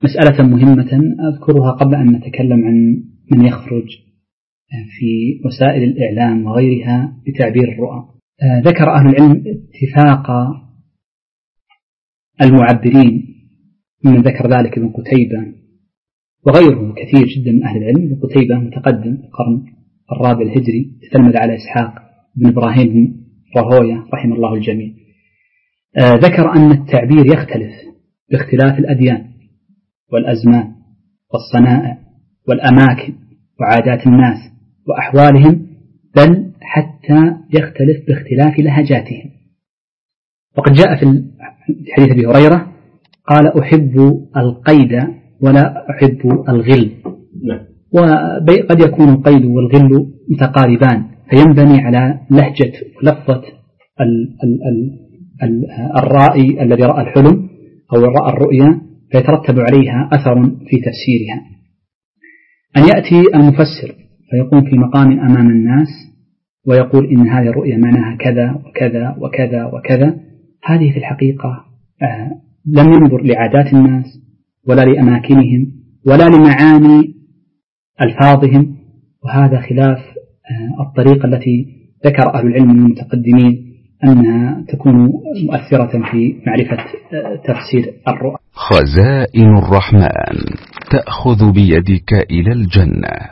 مسألة مهمة أذكرها قبل أن نتكلم عن من يخرج في وسائل الإعلام وغيرها بتعبير الرؤى. ذكر أهل العلم اتفاق المعبرين، من ذكر ذلك ابن قتيبة وغيره كثير جدا من أهل العلم. ابن قتيبة متقدم القرن الرابع الهجري، تلمذ على إسحاق بن إبراهيم بن راهوية رحمه الله الجميع. ذكر أن التعبير يختلف باختلاف الأديان والأزمان والصنائع والأماكن وعادات الناس وأحوالهم، بل حتى يختلف باختلاف لهجاتهم. وقد جاء في حديث أبي هريرة قال: أحب القيد ولا أحب الغل. وقد يكون القيد والغل متقاربان، فينبني على لهجة ولفظة الرائي الذي رأى الحلم أو رأى الرؤيا، فيترتب عليها أثر في تفسيرها. أن يأتي المفسر فيقوم في مقام أمام الناس ويقول إن هذه الرؤيا معناها كذا وكذا وكذا وكذا، هذه في الحقيقة لم ينظر لعادات الناس ولا لأماكنهم ولا لمعاني ألفاظهم، وهذا خلاف الطريقة التي ذكر أهل العلم من المتقدمين أنها تكون مؤثرة في معرفة تفسير الرؤى. خزائن الرحمن تأخذ بيدك إلى الجنة.